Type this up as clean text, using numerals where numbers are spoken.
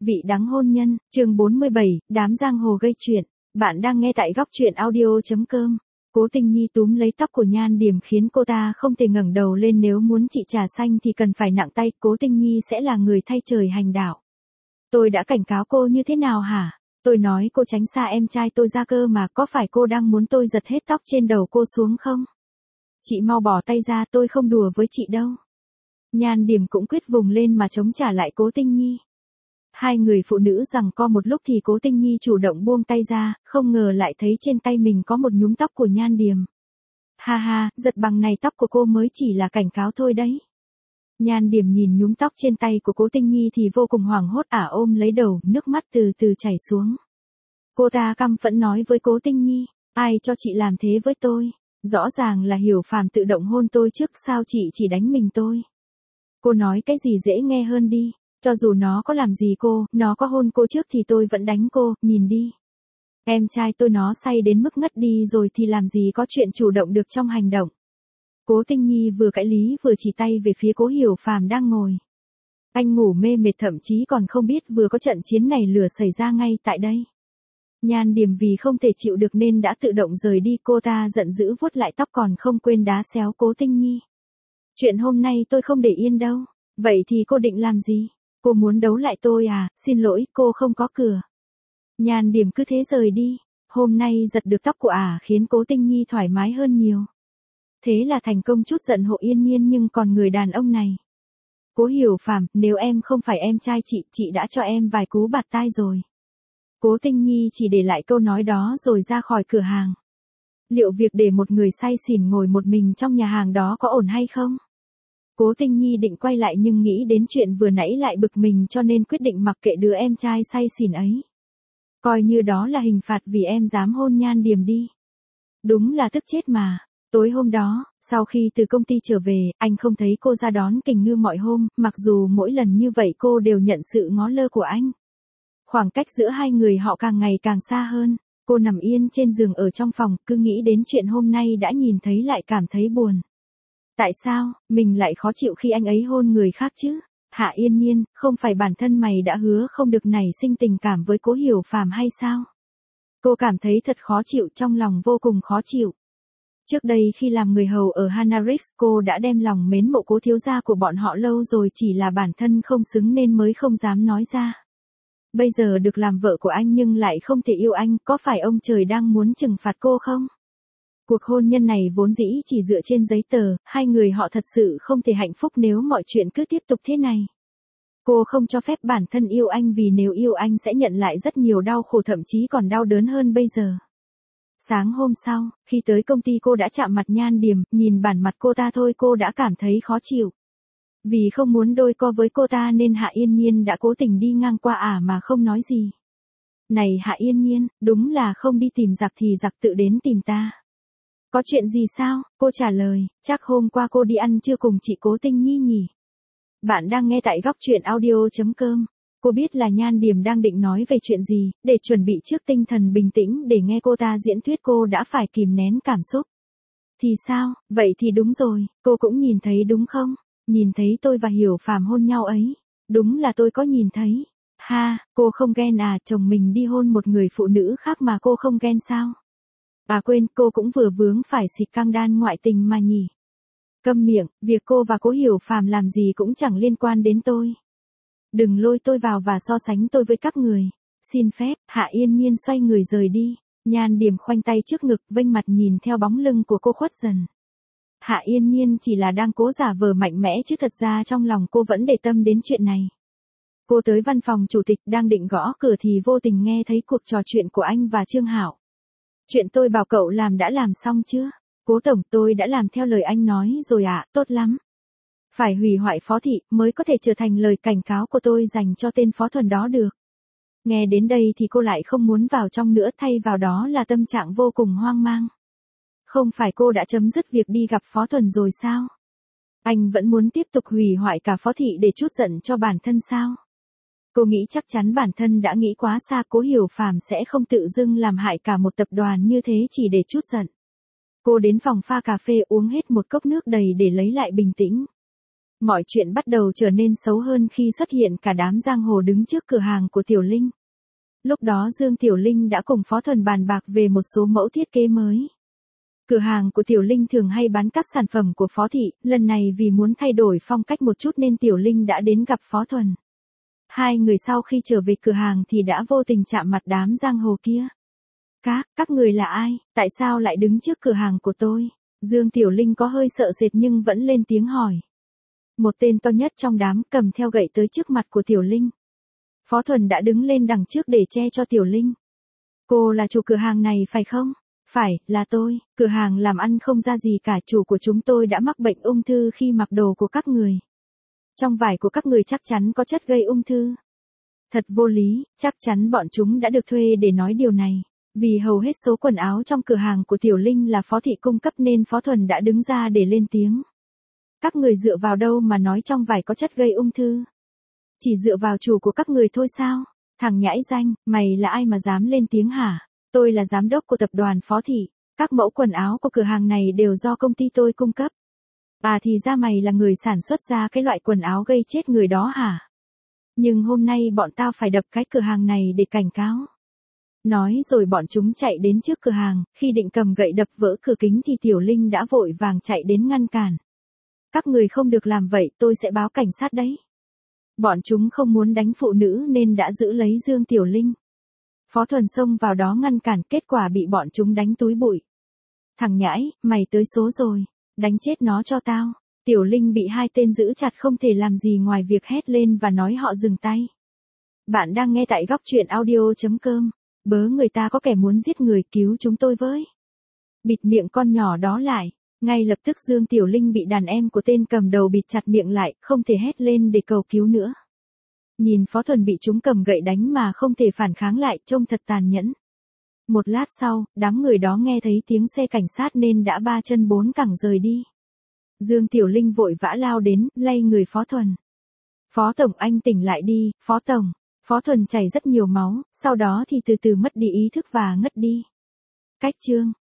Vị đắng hôn nhân, chương 47, đám giang hồ gây chuyện. Bạn đang nghe tại góc truyện audio.com. Cố Tinh Nhi túm lấy tóc của Nhan Điểm khiến cô ta không thể ngẩng đầu lên, nếu muốn trị trà xanh thì cần phải nặng tay, Cố Tinh Nhi sẽ là người thay trời hành đạo. Tôi đã cảnh cáo cô như thế nào hả? Tôi nói cô tránh xa em trai tôi ra cơ mà, có phải cô đang muốn tôi giật hết tóc trên đầu cô xuống không? Chị mau bỏ tay ra, tôi không đùa với chị đâu. Nhan Điểm cũng quyết vùng lên mà chống trả lại Cố Tinh Nhi. Hai người phụ nữ giằng co một lúc thì Cố Tinh Nhi chủ động buông tay ra, không ngờ lại thấy trên tay mình có một nhúm tóc của Nhan Điểm. Ha ha, giật bằng này tóc của cô mới chỉ là cảnh cáo thôi đấy. Nhan Điểm nhìn nhúm tóc trên tay của Cố Tinh Nhi thì vô cùng hoảng hốt, ôm lấy đầu, nước mắt từ từ chảy xuống. Cô ta căm phẫn nói với Cố Tinh Nhi, ai cho chị làm thế với tôi? Rõ ràng là Hiểu Phàm tự động hôn tôi trước, sao chị chỉ đánh mình tôi? Cô nói cái gì dễ nghe hơn đi. Cho dù nó có làm gì cô, nó có hôn cô trước thì tôi vẫn đánh cô, nhìn đi. Em trai tôi nó say đến mức ngất đi rồi thì làm gì có chuyện chủ động được trong hành động. Cố Tinh Nhi vừa cãi lý vừa chỉ tay về phía Cố Hiểu Phàm đang ngồi. Anh ngủ mê mệt, thậm chí còn không biết vừa có trận chiến này lửa xảy ra ngay tại đây. Nhan Điểm vì không thể chịu được nên đã tự động rời đi, cô ta giận dữ vuốt lại tóc còn không quên đá xéo Cố Tinh Nhi. Chuyện hôm nay tôi không để yên đâu. Vậy thì cô định làm gì? Cô muốn đấu lại tôi à? Xin lỗi, cô không có cửa. Nhan Điểm cứ thế rời đi. Hôm nay giật được tóc của khiến Cố Tinh Nhi thoải mái hơn nhiều. Thế là thành công chút giận Hộ Yên Nhiên, nhưng còn người đàn ông này. Cố Hiểu Phàm, nếu em không phải em trai chị đã cho em vài cú bạt tai rồi. Cố Tinh Nhi chỉ để lại câu nói đó rồi ra khỏi cửa hàng. Liệu việc để một người say xỉn ngồi một mình trong nhà hàng đó có ổn hay không? Cố Tinh Nhi định quay lại nhưng nghĩ đến chuyện vừa nãy lại bực mình, cho nên quyết định mặc kệ đứa em trai say xỉn ấy. Coi như đó là hình phạt vì em dám hôn Nhan Điểm đi. Đúng là tức chết mà. Tối hôm đó, sau khi từ công ty trở về, anh không thấy cô ra đón Kình Ngư mọi hôm, mặc dù mỗi lần như vậy cô đều nhận sự ngó lơ của anh. Khoảng cách giữa hai người họ càng ngày càng xa hơn. Cô nằm yên trên giường ở trong phòng, cứ nghĩ đến chuyện hôm nay đã nhìn thấy lại cảm thấy buồn. Tại sao, mình lại khó chịu khi anh ấy hôn người khác chứ? Hạ Yên Nhiên, không phải bản thân mày đã hứa không được nảy sinh tình cảm với Cố Hiểu Phàm hay sao? Cô cảm thấy thật khó chịu, trong lòng vô cùng khó chịu. Trước đây khi làm người hầu ở Hanarix, cô đã đem lòng mến mộ Cố thiếu gia của bọn họ lâu rồi, chỉ là bản thân không xứng nên mới không dám nói ra. Bây giờ được làm vợ của anh nhưng lại không thể yêu anh, có phải ông trời đang muốn trừng phạt cô không? Cuộc hôn nhân này vốn dĩ chỉ dựa trên giấy tờ, hai người họ thật sự không thể hạnh phúc nếu mọi chuyện cứ tiếp tục thế này. Cô không cho phép bản thân yêu anh, vì nếu yêu anh sẽ nhận lại rất nhiều đau khổ, thậm chí còn đau đớn hơn bây giờ. Sáng hôm sau, khi tới công ty cô đã chạm mặt Nhan Điểm, nhìn bản mặt cô ta thôi cô đã cảm thấy khó chịu. Vì không muốn đôi co với cô ta nên Hạ Yên Nhiên đã cố tình đi ngang qua mà không nói gì. Này Hạ Yên Nhiên, đúng là không đi tìm giặc thì giặc tự đến tìm ta. Có chuyện gì sao? Cô trả lời, chắc hôm qua cô đi ăn trưa cùng chị Cố Tinh Nhi nhỉ? Bạn đang nghe tại góc truyện audio.com. Cô biết là Nhan Điểm đang định nói về chuyện gì, để chuẩn bị trước tinh thần bình tĩnh để nghe cô ta diễn thuyết cô đã phải kìm nén cảm xúc. Thì sao, vậy thì đúng rồi, cô cũng nhìn thấy đúng không? Nhìn thấy tôi và Hiểu Phàm hôn nhau ấy. Đúng là tôi có nhìn thấy. Ha, cô không ghen à, chồng mình đi hôn một người phụ nữ khác mà cô không ghen sao? Quên, cô cũng vừa vướng phải xịt căng đan ngoại tình mà nhỉ. Câm miệng, việc cô và Cố Hiểu Phàm làm gì cũng chẳng liên quan đến tôi. Đừng lôi tôi vào và so sánh tôi với các người. Xin phép, Hạ Yên Nhiên xoay người rời đi. Nhan Điểm khoanh tay trước ngực, vênh mặt nhìn theo bóng lưng của cô khuất dần. Hạ Yên Nhiên chỉ là đang cố giả vờ mạnh mẽ chứ thật ra trong lòng cô vẫn để tâm đến chuyện này. Cô tới văn phòng chủ tịch đang định gõ cửa thì vô tình nghe thấy cuộc trò chuyện của anh và Trương Hảo. Chuyện tôi bảo cậu làm đã làm xong chưa? Cố tổng, tôi đã làm theo lời anh nói rồi ạ, tốt lắm. Phải hủy hoại Phó Thị mới có thể trở thành lời cảnh cáo của tôi dành cho tên Phó Thuần đó được. Nghe đến đây thì cô lại không muốn vào trong nữa, thay vào đó là tâm trạng vô cùng hoang mang. Không phải cô đã chấm dứt việc đi gặp Phó Thuần rồi sao? Anh vẫn muốn tiếp tục hủy hoại cả Phó Thị để trút giận cho bản thân sao? Cô nghĩ chắc chắn bản thân đã nghĩ quá xa, Cố Hiểu Phàm sẽ không tự dưng làm hại cả một tập đoàn như thế chỉ để trút giận. Cô đến phòng pha cà phê uống hết một cốc nước đầy để lấy lại bình tĩnh. Mọi chuyện bắt đầu trở nên xấu hơn khi xuất hiện cả đám giang hồ đứng trước cửa hàng của Tiểu Linh. Lúc đó Dương Tiểu Linh đã cùng Phó Thuần bàn bạc về một số mẫu thiết kế mới. Cửa hàng của Tiểu Linh thường hay bán các sản phẩm của Phó Thị, lần này vì muốn thay đổi phong cách một chút nên Tiểu Linh đã đến gặp Phó Thuần. Hai người sau khi trở về cửa hàng thì đã vô tình chạm mặt đám giang hồ kia. Các người là ai, tại sao lại đứng trước cửa hàng của tôi? Dương Tiểu Linh có hơi sợ sệt nhưng vẫn lên tiếng hỏi. Một tên to nhất trong đám cầm theo gậy tới trước mặt của Tiểu Linh. Phó Thuần đã đứng lên đằng trước để che cho Tiểu Linh. Cô là chủ cửa hàng này phải không? Phải, là tôi, cửa hàng làm ăn không ra gì cả, chủ của chúng tôi đã mắc bệnh ung thư khi mặc đồ của các người. Trong vải của các người chắc chắn có chất gây ung thư. Thật vô lý, chắc chắn bọn chúng đã được thuê để nói điều này. Vì hầu hết số quần áo trong cửa hàng của Tiểu Linh là Phó Thị cung cấp nên Phó Thuần đã đứng ra để lên tiếng. Các người dựa vào đâu mà nói trong vải có chất gây ung thư? Chỉ dựa vào chủ của các người thôi sao? Thằng nhãi danh, mày là ai mà dám lên tiếng hả? Tôi là giám đốc của tập đoàn Phó Thị. Các mẫu quần áo của cửa hàng này đều do công ty tôi cung cấp. À thì ra mày là người sản xuất ra cái loại quần áo gây chết người đó hả? Nhưng hôm nay bọn tao phải đập cái cửa hàng này để cảnh cáo. Nói rồi bọn chúng chạy đến trước cửa hàng, khi định cầm gậy đập vỡ cửa kính thì Tiểu Linh đã vội vàng chạy đến ngăn cản. Các người không được làm vậy, tôi sẽ báo cảnh sát đấy. Bọn chúng không muốn đánh phụ nữ nên đã giữ lấy Dương Tiểu Linh. Phó Thuần xông vào đó ngăn cản, kết quả bị bọn chúng đánh túi bụi. Thằng nhãi, mày tới số rồi, đánh chết nó cho tao. Tiểu Linh bị hai tên giữ chặt không thể làm gì ngoài việc hét lên và nói họ dừng tay. Bạn đang nghe tại góc truyện audio.com. Bớ người ta có kẻ muốn giết người, cứu chúng tôi với. Bịt miệng con nhỏ đó lại. Ngay lập tức Dương Tiểu Linh bị đàn em của tên cầm đầu bịt chặt miệng lại, không thể hét lên để cầu cứu nữa. Nhìn Phó Thuần bị chúng cầm gậy đánh mà không thể phản kháng lại, trông thật tàn nhẫn. Một lát sau, đám người đó nghe thấy tiếng xe cảnh sát nên đã ba chân bốn cẳng rời đi. Dương Tiểu Linh vội vã lao đến, lay người Phó Thuần. Phó Tổng, anh tỉnh lại đi, Phó Tổng. Phó Thuần chảy rất nhiều máu, sau đó thì từ từ mất đi ý thức và ngất đi. Cách chương